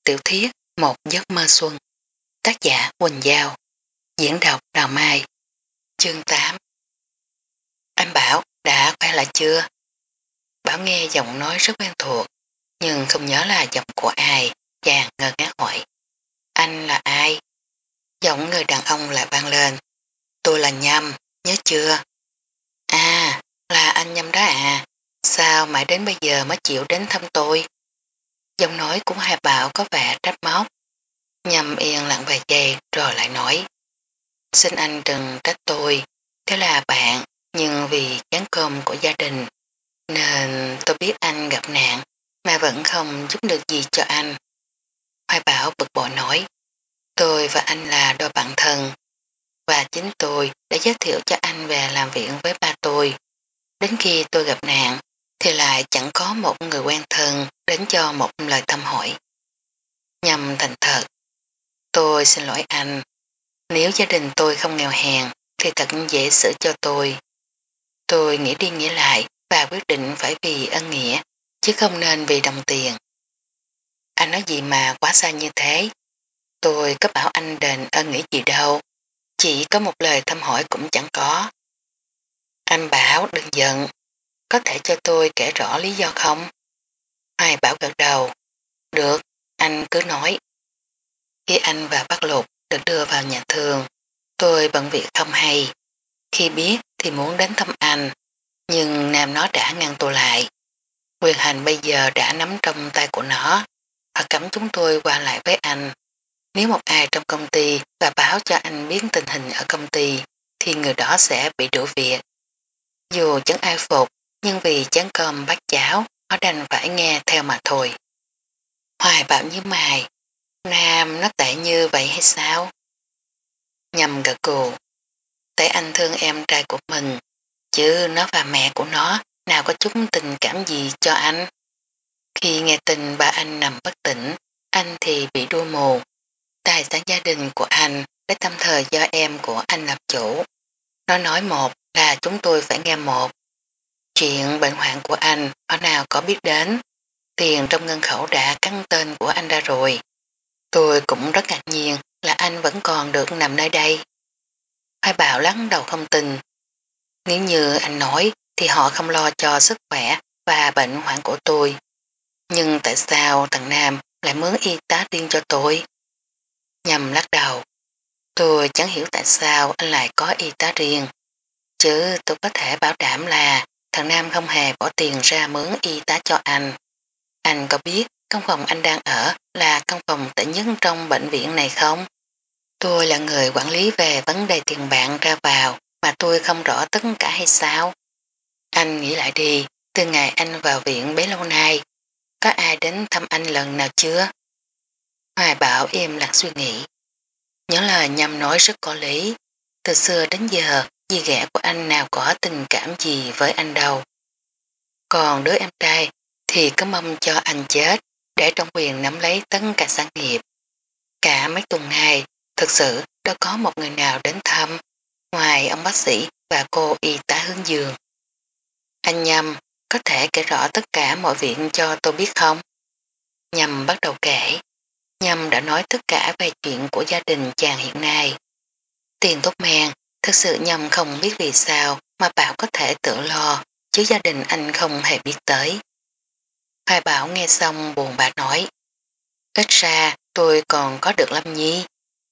tiểu thuyết Một giấc mơ xuân. Tác giả Quỳnh Giao. Diễn đọc Đào Mai. Chương 8. Anh Bảo đã quay lại chưa? Bảo nghe giọng nói rất quen thuộc, nhưng không nhớ là giọng của ai, chàng ngơ ngác hỏi. Anh là ai? Giọng người đàn ông lại vang lên. Tôi là Nhâm, nhớ chưa? À, là anh Nhâm đó à, sao mãi đến bây giờ mới chịu đến thăm tôi? Giọng nói của Hà Bảo có vẻ trách móc. Nhâm yên lặng vài giây rồi lại nói. Xin anh đừng trách tôi, thế là bạn, nhưng vì chén cơm của gia đình, nên tôi biết anh gặp nạn mà vẫn không giúp được gì cho anh. Hoài Bảo bực bội nói, tôi và anh là đôi bạn thân, và chính tôi đã giới thiệu cho anh về làm việc với ba tôi. Đến khi tôi gặp nạn, thì lại chẳng có một người quen thân đến cho một lời thăm hỏi. Nhâm thành thật, tôi xin lỗi anh. Nếu gia đình tôi không nghèo hèn thì thật dễ xử cho tôi. Tôi nghĩ đi nghĩ lại và quyết định phải vì ân nghĩa, chứ không nên vì đồng tiền. Anh nói gì mà quá xa như thế? Tôi có bảo anh đền ân nghĩa gì đâu, chỉ có một lời thăm hỏi cũng chẳng có. Anh Bảo đừng giận, có thể cho tôi kể rõ lý do không? Hoài Bảo gật đầu. Được, anh cứ nói. Khi anh và bác Lục được đưa vào nhà thương, tôi bận việc không hay. Khi biết thì muốn đến thăm anh, nhưng Nam nó đã ngăn tôi lại. Quyền hành bây giờ đã nắm trong tay của nó, và cấm chúng tôi qua lại với anh. Nếu một ai trong công ty và báo cho anh biết tình hình ở công ty, thì người đó sẽ bị đuổi việc. Dù chẳng ai phục, nhưng vì chán cơm bát cháo, nó đành phải nghe theo mà thôi. Hoài Bảo như mày, Nam nó tệ như vậy hay sao? Nhâm gật gù. Tại anh thương em trai của mình, chứ nó và mẹ của nó nào có chút tình cảm gì cho anh. Khi nghe tin ba anh nằm bất tỉnh, anh thì bị đua mù. Tài sản gia đình của anh để tâm thời do em của anh làm chủ. Nó nói một là chúng tôi phải nghe một. Chuyện bệnh hoạn của anh họ nào có biết đến. Tiền trong ngân khẩu đã căng tên của anh ra rồi. Tôi cũng rất ngạc nhiên là anh vẫn còn được nằm nơi đây. Hoài Bảo lắc đầu không tin. Nếu như anh nói thì họ không lo cho sức khỏe và bệnh hoạn của tôi. Nhưng tại sao thằng Nam lại mướn y tá riêng cho tôi? Nhâm lắc đầu. Tôi chẳng hiểu tại sao anh lại có y tá riêng. Chứ tôi có thể bảo đảm là thằng Nam không hề bỏ tiền ra mướn y tá cho anh. Anh có biết căn phòng anh đang ở là căn phòng tệ nhất trong bệnh viện này không? Tôi là người quản lý về vấn đề tiền bạc ra vào mà tôi không rõ tất cả hay sao? Anh nghĩ lại đi, từ ngày anh vào viện bấy lâu nay, có ai đến thăm anh lần nào chưa? Hoài Bảo im lặng suy nghĩ. Nhớ lời Nhâm nói rất có lý. Từ xưa đến giờ, dì ghẻ của anh nào có tình cảm gì với anh đâu. Còn đứa em trai thì cứ mong cho anh chết để trong quyền nắm lấy tất cả sản nghiệp. Cả mấy tuần này, thực sự đâu có một người nào đến thăm, ngoài ông bác sĩ và cô y tá hướng dương. Anh Nhâm, có thể kể rõ tất cả mọi việc cho tôi biết không? Nhâm bắt đầu kể. Nhâm đã nói tất cả về chuyện của gia đình chàng hiện nay. Tiền thuốc men, thực sự Nhâm không biết vì sao mà Bảo có thể tự lo, chứ gia đình anh không hề biết tới. Hoài Bảo nghe xong buồn bã nói. Ít ra tôi còn có được Lâm Nhi.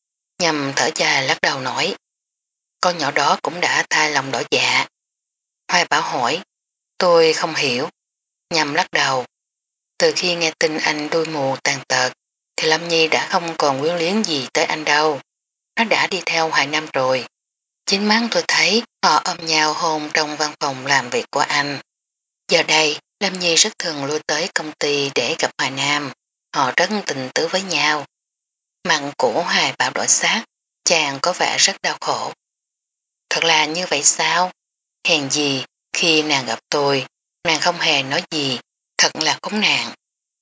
Nhâm thở dài lắc đầu nói. Con nhỏ đó cũng đã thay lòng đổi dạ. Hoài Bảo hỏi. Tôi không hiểu. Nhâm lắc đầu. Từ khi nghe tin anh đuôi mù tàn tật, thì Lâm Nhi đã không còn quyến luyến gì tới anh đâu. Nó đã đi theo Hoài Nam rồi. Chính mắt tôi thấy họ ôm nhau hôn trong văn phòng làm việc của anh. Giờ đây, Lâm Nhi rất thường lui tới công ty để gặp Hoài Nam. Họ rất tình tứ với nhau. Mặt của Hoài Bảo đổi sắc, chàng có vẻ rất đau khổ. Thật là như vậy sao? Hèn gì, khi nàng gặp tôi, nàng không hề nói gì, thật là khốn nạn.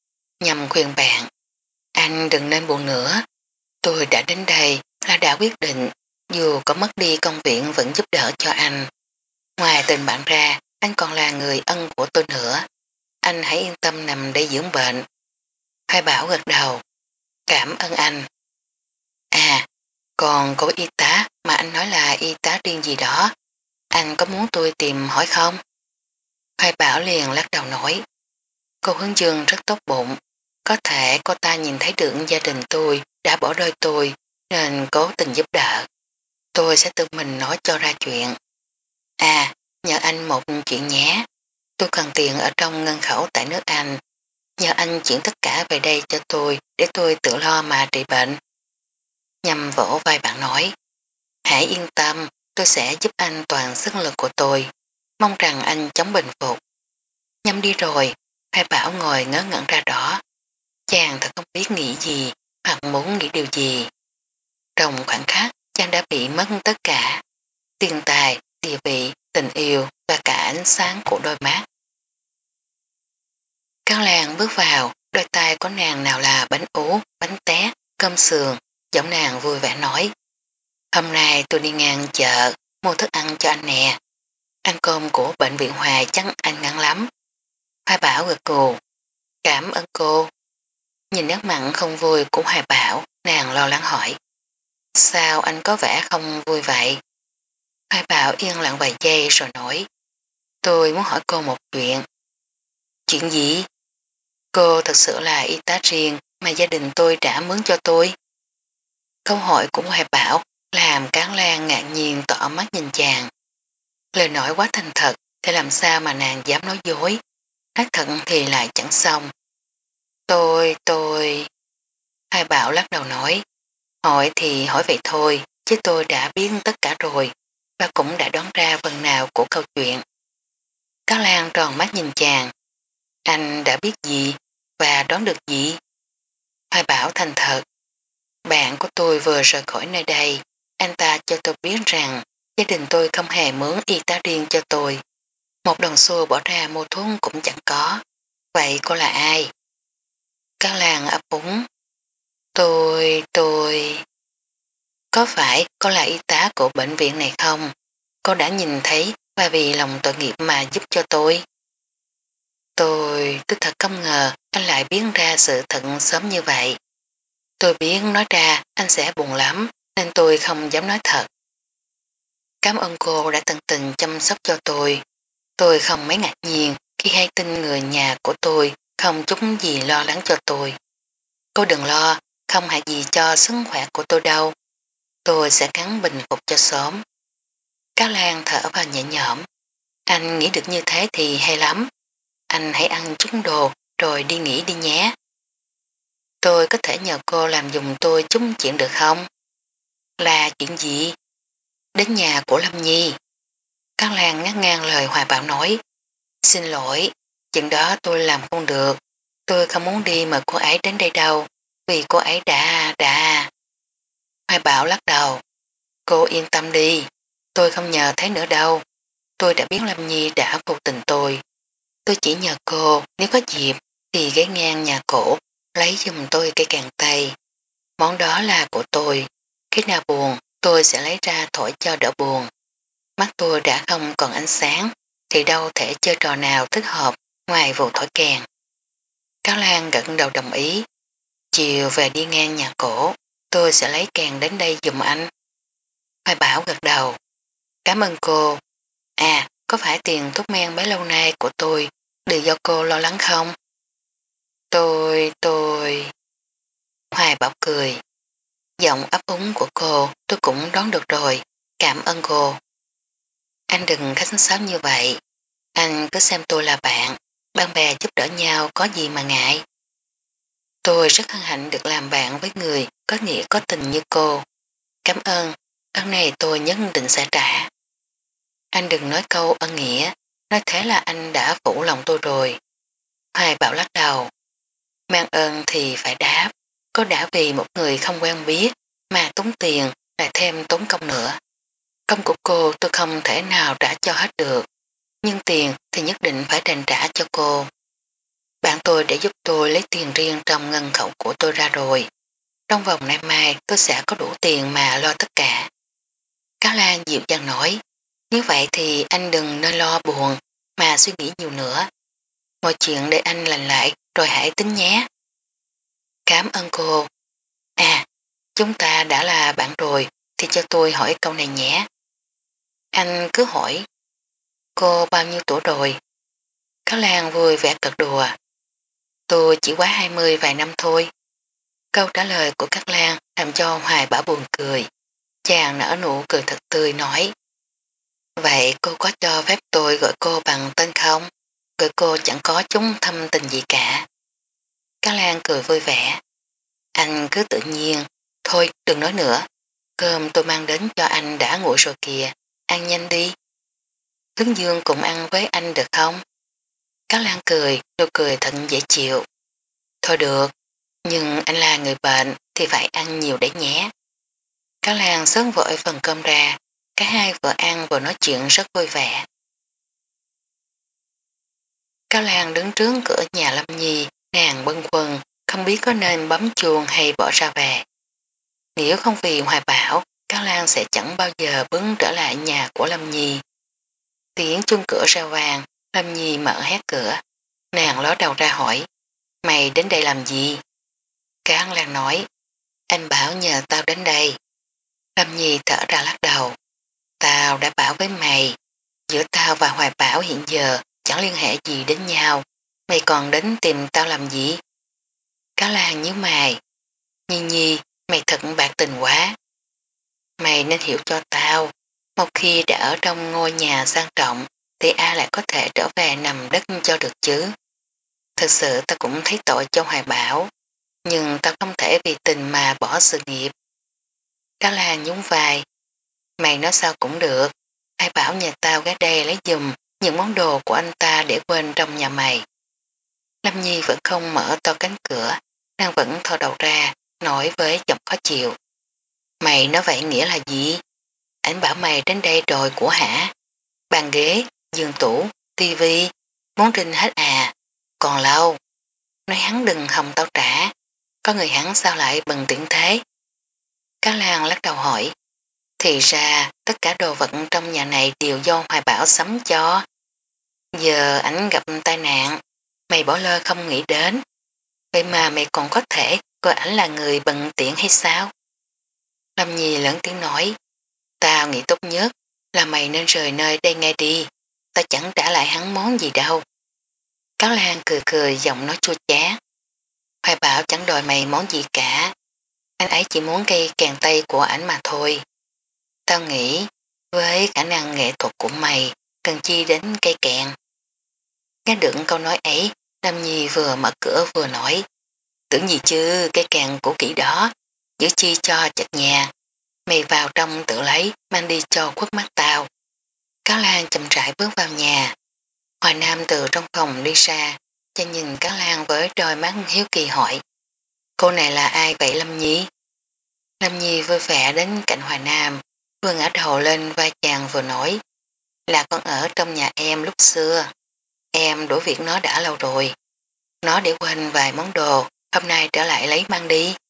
Nhằm khuyên bạn, anh đừng nên buồn nữa. Tôi đã đến đây là đã quyết định, dù có mất đi công việc vẫn giúp đỡ cho anh. Ngoài tình bạn ra, anh còn là người ân của tôi nữa. Anh hãy yên tâm nằm để dưỡng bệnh. Hai Bảo gật đầu. Cảm ơn anh. À, còn cô y tá mà anh nói là y tá riêng gì đó, anh có muốn tôi tìm hỏi không? Hoài Bảo liền lắc đầu nói. Cô hướng dương rất tốt bụng, có thể cô ta nhìn thấy được gia đình tôi đã bỏ rơi tôi nên cố tình giúp đỡ. Tôi sẽ tự mình nói cho ra chuyện. À, nhờ anh một chuyện nhé. Tôi cần tiền ở trong ngân khẩu tại nước Anh. Nhờ anh chuyển tất cả về đây cho tôi để tôi tự lo mà trị bệnh. Nhằm vỗ vai bạn nói. Hãy yên tâm, tôi sẽ giúp anh toàn sức lực của tôi. Mong rằng anh chống bình phục. Nhâm đi rồi, Hai Bảo ngồi ngớ ngẩn ra đó. Chàng thật không biết nghĩ gì hoặc muốn nghĩ điều gì. Trong khoảnh khắc, chàng đã bị mất tất cả. Tiền tài, địa vị, tình yêu và cả ánh sáng của đôi mắt. Cao Lan bước vào, đôi tay có nàng nào là bánh ú, bánh té, cơm sườn, giọng nàng vui vẻ nói. Hôm nay tôi đi ngang chợ, mua thức ăn cho anh nè. Ăn cơm của bệnh viện Hoài chắc anh ngắn lắm. Hoài Bảo gật gù. Cảm ơn cô. Nhìn nét mặn không vui của Hoài Bảo, nàng lo lắng hỏi. Sao anh có vẻ không vui vậy? Hoài Bảo yên lặng vài giây rồi nói. Tôi muốn hỏi cô một chuyện. Chuyện gì? Cô thật sự là y tá riêng mà gia đình tôi đã mướn cho tôi. Câu hỏi của Hoài Bảo làm Cán Lan ngạc nhiên tỏ mắt nhìn chàng. Lời nói quá thành thật thì làm sao mà nàng dám nói dối. Nói thật thì lại chẳng xong. Tôi... Hoài Bảo lắc đầu nói. Hỏi thì hỏi vậy thôi, chứ tôi đã biết tất cả rồi và cũng đã đoán ra phần nào của câu chuyện. Cán Lan tròn mắt nhìn chàng. Anh đã biết gì và đoán được gì? Hoài Bảo thành thật. Bạn của tôi vừa rời khỏi nơi đây, anh ta cho tôi biết rằng gia đình tôi không hề mướn y tá riêng cho tôi. Một đồng xu bỏ ra mua thuốc cũng chẳng có. Vậy cô là ai? Cán Lan ấp úng. Tôi... Có phải cô là y tá của bệnh viện này không? Cô đã nhìn thấy và vì lòng tội nghiệp mà giúp cho tôi. Tôi thật không ngờ anh lại biến ra sự thật sớm như vậy. Tôi biết nói ra anh sẽ buồn lắm nên tôi không dám nói thật. Cảm ơn cô đã tận tình chăm sóc cho tôi. Tôi không mấy ngạc nhiên khi hay tin người nhà của tôi không chút gì lo lắng cho tôi. Cô đừng lo, không hại gì cho sức khỏe của tôi đâu. Tôi sẽ gắng bình phục cho sớm. Cáo Lan thở vào nhẹ nhõm. Anh nghĩ được như thế thì hay lắm. Anh hãy ăn chút đồ rồi đi nghỉ đi nhé. Tôi có thể nhờ cô làm dùng tôi chút chuyện được không? Là chuyện gì? Đến nhà của Lâm Nhi. Cát Lan ngắt ngang lời Hoài Bảo nói. Xin lỗi, chuyện đó tôi làm không được. Tôi không muốn đi mời cô ấy đến đây đâu, vì cô ấy đã... Hoài Bảo lắc đầu. Cô yên tâm đi, tôi không nhờ thế nữa đâu. Tôi đã biết Lâm Nhi đã vô tình tôi. Tôi chỉ nhờ cô, nếu có dịp, thì ghé ngang nhà cổ, lấy giùm tôi cây càng tây. Món đó là của tôi. Khi nào buồn, tôi sẽ lấy ra thổi cho đỡ buồn. Mắt tôi đã không còn ánh sáng, thì đâu thể chơi trò nào thích hợp ngoài vụ thổi kèn. Cáo Lan gật đầu đồng ý. Chiều về đi ngang nhà cổ, tôi sẽ lấy kèn đến đây giùm anh. Hoài Bảo gật đầu. Cảm ơn cô. À, có phải tiền thuốc men bấy lâu nay của tôi đều do cô lo lắng không? Tôi... Hoài Bảo cười. Giọng ấp úng của cô tôi cũng đoán được rồi. Cảm ơn cô. Anh đừng khách sáo như vậy. Anh cứ xem tôi là bạn. Bạn bè giúp đỡ nhau có gì mà ngại. Tôi rất hân hạnh được làm bạn với người có nghĩa có tình như cô. Cảm ơn. Ơn này tôi nhất định sẽ trả. Anh đừng nói câu ân nghĩa. Nói thế là anh đã phụ lòng tôi rồi. Hoài Bảo lắc đầu. Mang ơn thì phải đáp. Có đã vì một người không quen biết mà tốn tiền lại thêm tốn công nữa. Công của cô tôi không thể nào trả cho hết được. Nhưng tiền thì nhất định phải đền trả cho cô. Bạn tôi để giúp tôi lấy tiền riêng trong ngân khẩu của tôi ra rồi. Trong vòng nay mai tôi sẽ có đủ tiền mà lo tất cả. Cáo Lan dịu dàng nói. Nếu vậy thì anh đừng nên lo buồn mà suy nghĩ nhiều nữa. Mọi chuyện để anh lành lại rồi hãy tính nhé. Cảm ơn cô. chúng ta đã là bạn rồi thì cho tôi hỏi câu này nhé. Anh cứ hỏi, cô bao nhiêu tuổi rồi? Cá Lan vui vẻ cợt đùa. Tôi chỉ quá 20 vài năm thôi. Câu trả lời của Cát Lan làm cho Hoài Bảo buồn cười. Chàng nở nụ cười thật tươi nói. Vậy cô có cho phép tôi gọi cô bằng tên không? Gọi cô chẳng có chúng thâm tình gì cả. Cát Lan cười vui vẻ. Anh cứ tự nhiên. Thôi đừng nói nữa. Cơm tôi mang đến cho anh đã nguội rồi kìa. Ăn nhanh đi. Hướng Dương cùng ăn với anh được không? Cát Lan cười, nụ cười thật dễ chịu. Thôi được, nhưng anh là người bệnh thì phải ăn nhiều để nhé. Cát Lan xớn vội phần cơm ra, cả hai vừa ăn vừa nói chuyện rất vui vẻ. Cát Lan đứng trước cửa nhà Lâm Nhi, nàng bâng khuâng, không biết có nên bấm chuông hay bỏ ra về. Nếu không vì Hoài Bảo, Cát Lan sẽ chẳng bao giờ bước trở lại nhà của Lâm Nhi. Tiếng chuông cửa reo vang, Lâm Nhi mở hé cửa. Nàng ló đầu ra hỏi, mày đến đây làm gì? Cát Lan nói, anh Bảo nhờ tao đến đây. Lâm Nhi thở ra lắc đầu. Tao đã bảo với mày, giữa tao và Hoài Bảo hiện giờ chẳng liên hệ gì đến nhau. Mày còn đến tìm tao làm gì? Cá Lan nhíu mày. Nhi Nhi, mày thật bạc tình quá. Mày nên hiểu cho tao, một khi đã ở trong ngôi nhà sang trọng thì ai lại có thể trở về nằm đất cho được chứ? Thực sự tao cũng thấy tội cho Hoài Bảo, nhưng tao không thể vì tình mà bỏ sự nghiệp. Cá Lan nhún vai. Mày nói sao cũng được, ai bảo nhà tao ghé đây lấy giùm những món đồ của anh ta để quên trong nhà mày. Lâm Nhi vẫn không mở to cánh cửa, nàng vẫn thò đầu ra, nói với giọng khó chịu. Mày nói vậy nghĩa là gì? Anh bảo mày đến đây rồi của hả? Bàn ghế, giường tủ, tivi, món trinh hết à? Còn lâu. Nói hắn đừng hòng tao trả, có người hắn sao lại bần tiện thế? Cá Lan lắc đầu hỏi. Thì ra tất cả đồ vật trong nhà này đều do Hoài Bảo sắm cho. Giờ ảnh gặp tai nạn, mày bỏ lơ không nghĩ đến. Vậy mà mày còn có thể coi ảnh là người bận tiện hay sao? Lâm Nhi lớn tiếng nói, tao nghĩ tốt nhất là mày nên rời nơi đây ngay đi, tao chẳng trả lại hắn món gì đâu. Cáo Lan cười cười giọng nói chua chát. Hoài Bảo chẳng đòi mày món gì cả, anh ấy chỉ muốn cây kèn tay của ảnh mà thôi. Tao nghĩ với khả năng nghệ thuật của mày cần chi đến cây kèn. Nghe được câu nói ấy, Lâm Nhi vừa mở cửa vừa nói, tưởng gì chứ cây kèn cũ kỹ đó, giữ chi cho chật nhà, mày vào trong tự lấy, mang đi cho khuất mắt tao. Cáo Lan chậm rãi bước vào nhà, Hoài Nam từ trong phòng đi ra, cho nhìn Cáo Lan với đôi mắt hiếu kỳ hỏi, cô này là ai vậy Lâm Nhi? Lâm Nhi vui vẻ đến cạnh Hoài Nam, vừa ngã đầu lên vai chàng vừa nói, là con ở trong nhà em lúc xưa, em đuổi việc nó đã lâu rồi. Nó để quên vài món đồ, hôm nay trở lại lấy mang đi.